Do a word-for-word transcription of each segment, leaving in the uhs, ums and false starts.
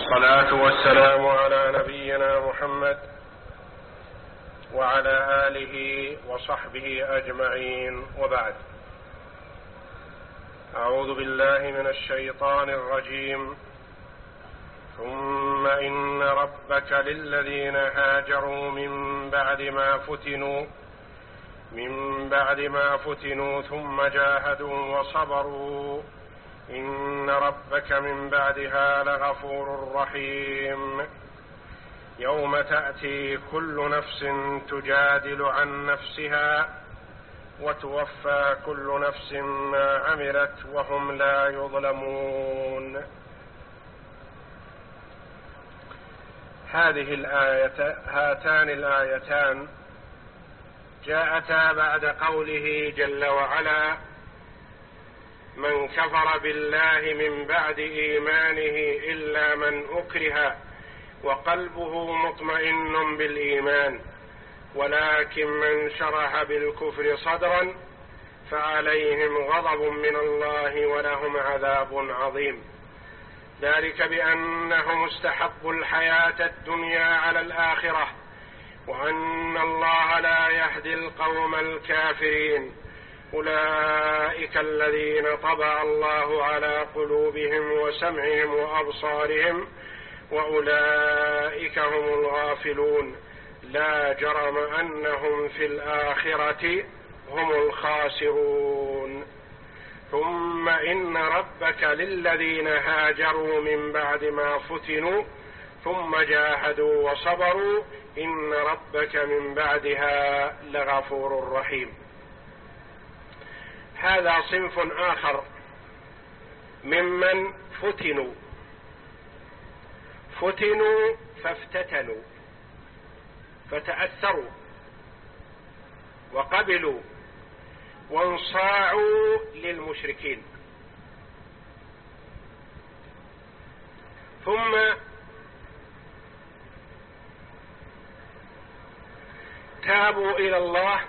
والصلاة والسلام على نبينا محمد وعلى آله وصحبه أجمعين، وبعد. أعوذ بالله من الشيطان الرجيم. ثم إن ربك للذين هاجروا من بعد ما فتنوا من بعد ما فتنوا ثم جاهدوا وصبروا إن ربك من بعدها لغفور رحيم. يوم تأتي كل نفس تجادل عن نفسها وتوفى كل نفس ما عملت وهم لا يظلمون. هذه الآية هاتان الآيتان جاءتا بعد قوله جل وعلا: من كفر بالله من بعد إيمانه إلا من أكره وقلبه مطمئن بالإيمان ولكن من شرح بالكفر صدرا فعليهم غضب من الله ولهم عذاب عظيم. ذلك بأنهم استحبوا الحياة الدنيا على الآخرة وأن الله لا يهدي القوم الكافرين. أولئك الذين طبع الله على قلوبهم وسمعهم وأبصارهم وأولئك هم الغافلون. لا جرم أنهم في الآخرة هم الخاسرون. ثم إن ربك للذين هاجروا من بعد ما فتنوا ثم جاهدوا وصبروا إن ربك من بعدها لغفور رحيم. هذا صنف آخر ممن فتنوا فتنوا فافتتنوا فتأثروا وقبلوا وانصاعوا للمشركين، ثم تابوا إلى الله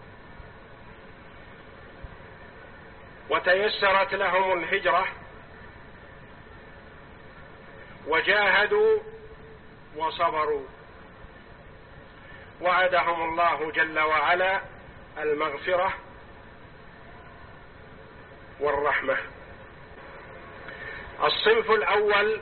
وتيسرت لهم الهجرة وجاهدوا وصبروا. وعدهم الله جل وعلا المغفرة والرحمة. الصنف الأول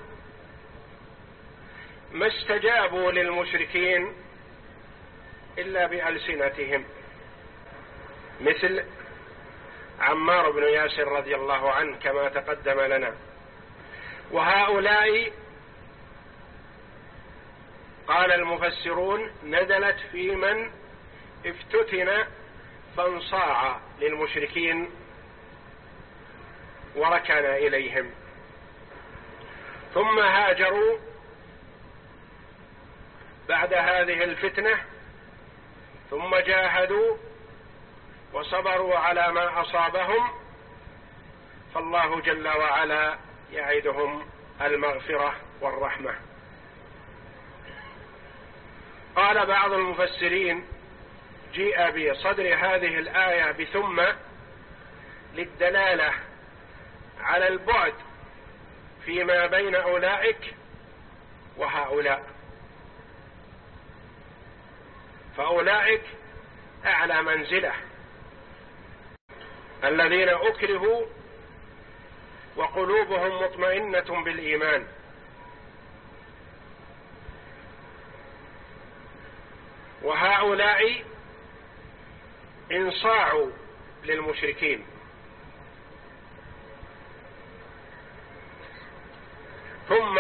ما استجابوا للمشركين إلا بألسنتهم، مثل عمار بن ياسر رضي الله عنه كما تقدم لنا. وهؤلاء قال المفسرون نزلت في من افتتن فانصاع للمشركين وركن إليهم، ثم هاجروا بعد هذه الفتنة ثم جاهدوا وصبروا على ما أصابهم، فالله جل وعلا يعدهم المغفرة والرحمة. قال بعض المفسرين جيء بصدر هذه الآية بثم للدلالة على البعد فيما بين أولئك وهؤلاء، فأولئك أعلى منزلة الذين أكرهوا وقلوبهم مطمئنة بالإيمان، وهؤلاء انصاعوا للمشركين. ثم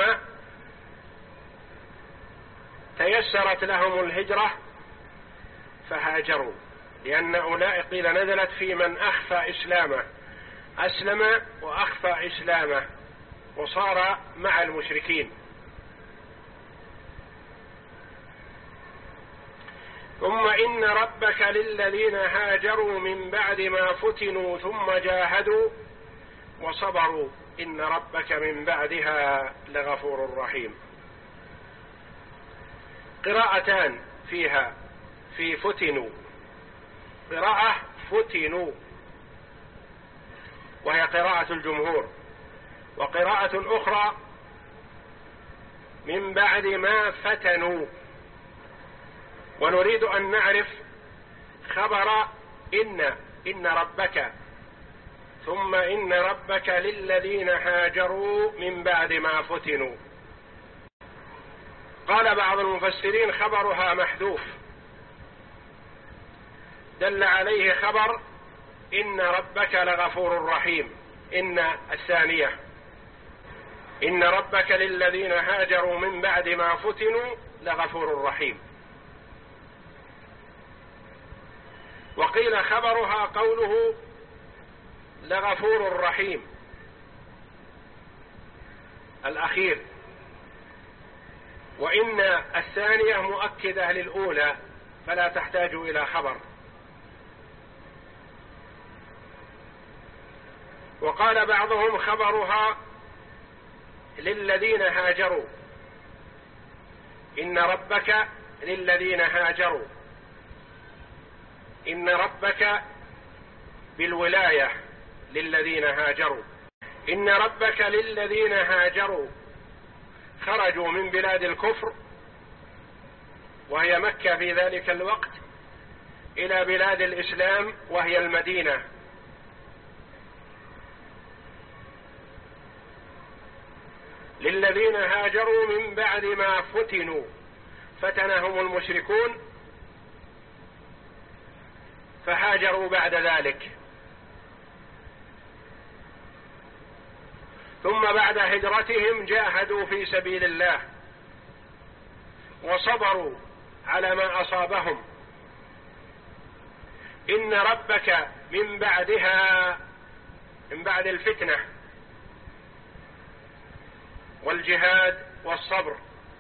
تيسرت لهم الهجرة فهاجروا، لأن أولئك قيل نزلت في من أخفى إسلامه، أسلم وأخفى إسلامه وصار مع المشركين. ثم إن ربك للذين هاجروا من بعد ما فتنوا ثم جاهدوا وصبروا إن ربك من بعدها لغفور رحيم. قراءتان فيها في فتنوا، قراءة فتنوا وهي قراءة الجمهور، وقراءة أخرى من بعد ما فتنوا. ونريد أن نعرف خبر إن إن ربك ثم إن ربك للذين هاجروا من بعد ما فتنوا. قال بعض المفسرين خبرها محذوف، دل عليه خبر إن ربك لغفور رحيم. إن الثانية إن ربك للذين هاجروا من بعد ما فتنوا لغفور رحيم. وقيل خبرها قوله لغفور رحيم الأخير، وإن الثانية مؤكدة للأولى فلا تحتاج إلى خبر. وقال بعضهم خبرها للذين هاجروا، إن ربك للذين هاجروا، إن ربك بالولاية للذين هاجروا، إن ربك للذين هاجروا خرجوا من بلاد الكفر وهي مكة في ذلك الوقت إلى بلاد الإسلام وهي المدينة. للذين هاجروا من بعد ما فتنوا، فتنهم المشركون فهاجروا بعد ذلك، ثم بعد هجرتهم جاهدوا في سبيل الله وصبروا على ما أصابهم. إن ربك من بعدها، من بعد الفتنة والجهاد والصبر،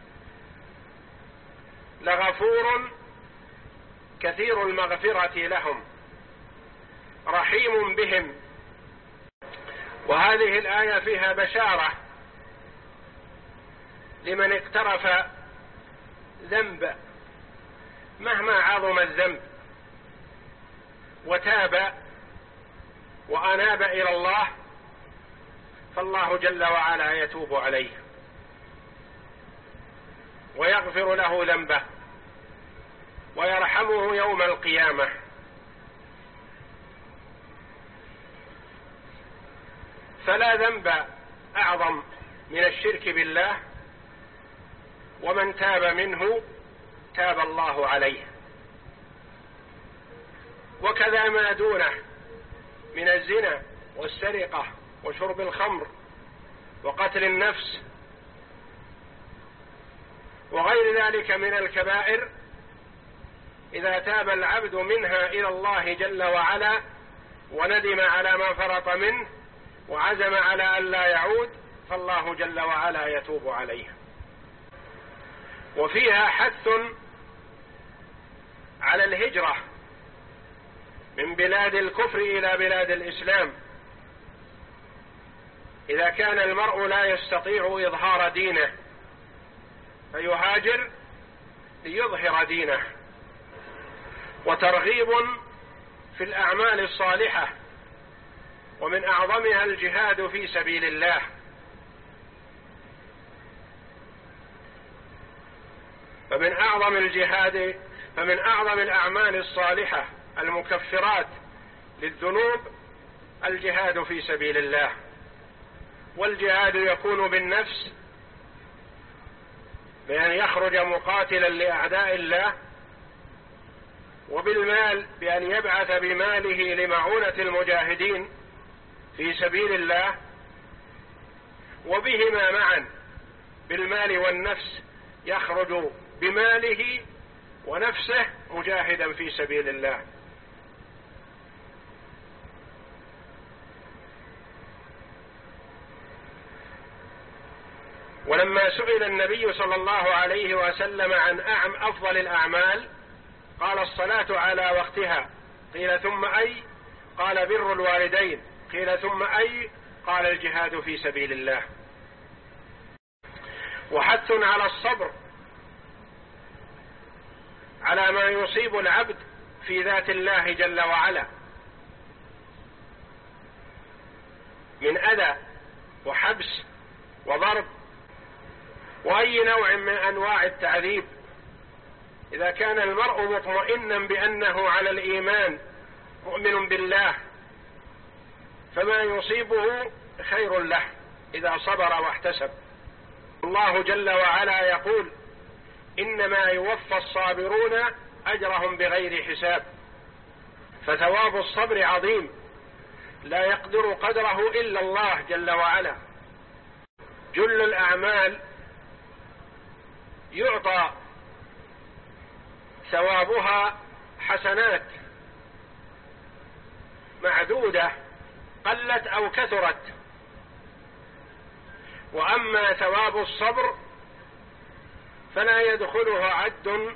لغفور كثير المغفرة لهم رحيم بهم. وهذه الآية فيها بشارة لمن اقترف ذنب مهما عظم الذنب وتاب وأناب إلى الله، فالله جل وعلا يتوب عليه ويغفر له ذنبه ويرحمه يوم القيامة. فلا ذنب أعظم من الشرك بالله، ومن تاب منه تاب الله عليه. وكذا ما دونه من الزنا والسرقة وشرب الخمر وقتل النفس وغير ذلك من الكبائر، إذا تاب العبد منها إلى الله جل وعلا وندم على ما فرط منه وعزم على ألا يعود، فالله جل وعلا يتوب عليه. وفيها حث على الهجرة من بلاد الكفر إلى بلاد الإسلام إذا كان المرء لا يستطيع إظهار دينه، فيهاجر ليظهر دينه. وترغيب في الأعمال الصالحة، ومن أعظمها الجهاد في سبيل الله. فمن أعظم الجهاد فمن أعظم الأعمال الصالحة المكفرات للذنوب الجهاد في سبيل الله. والجهاد يكون بالنفس بأن يخرج مقاتلا لأعداء الله، وبالمال بأن يبعث بماله لمعونة المجاهدين في سبيل الله، وبهما معا بالمال والنفس يخرج بماله ونفسه مجاهدا في سبيل الله. ولما سئل النبي صلى الله عليه وسلم عن أعم أفضل الأعمال قال الصلاة على وقتها، قيل ثم أي؟ قال بر الوالدين، قيل ثم أي؟ قال الجهاد في سبيل الله. وحث على الصبر على ما يصيب العبد في ذات الله جل وعلا من أذى وحبس وضرب وأي نوع من أنواع التعذيب. إذا كان المرء مطمئنا بأنه على الإيمان مؤمن بالله فما يصيبه خير له إذا صبر واحتسب. الله جل وعلا يقول: إنما يوفى الصابرون أجرهم بغير حساب. فثواب الصبر عظيم لا يقدر قدره إلا الله جل وعلا. جل الأعمال يعطى ثوابها حسنات معدودة قلت أو كثرت، وأما ثواب الصبر فلا يدخلها عد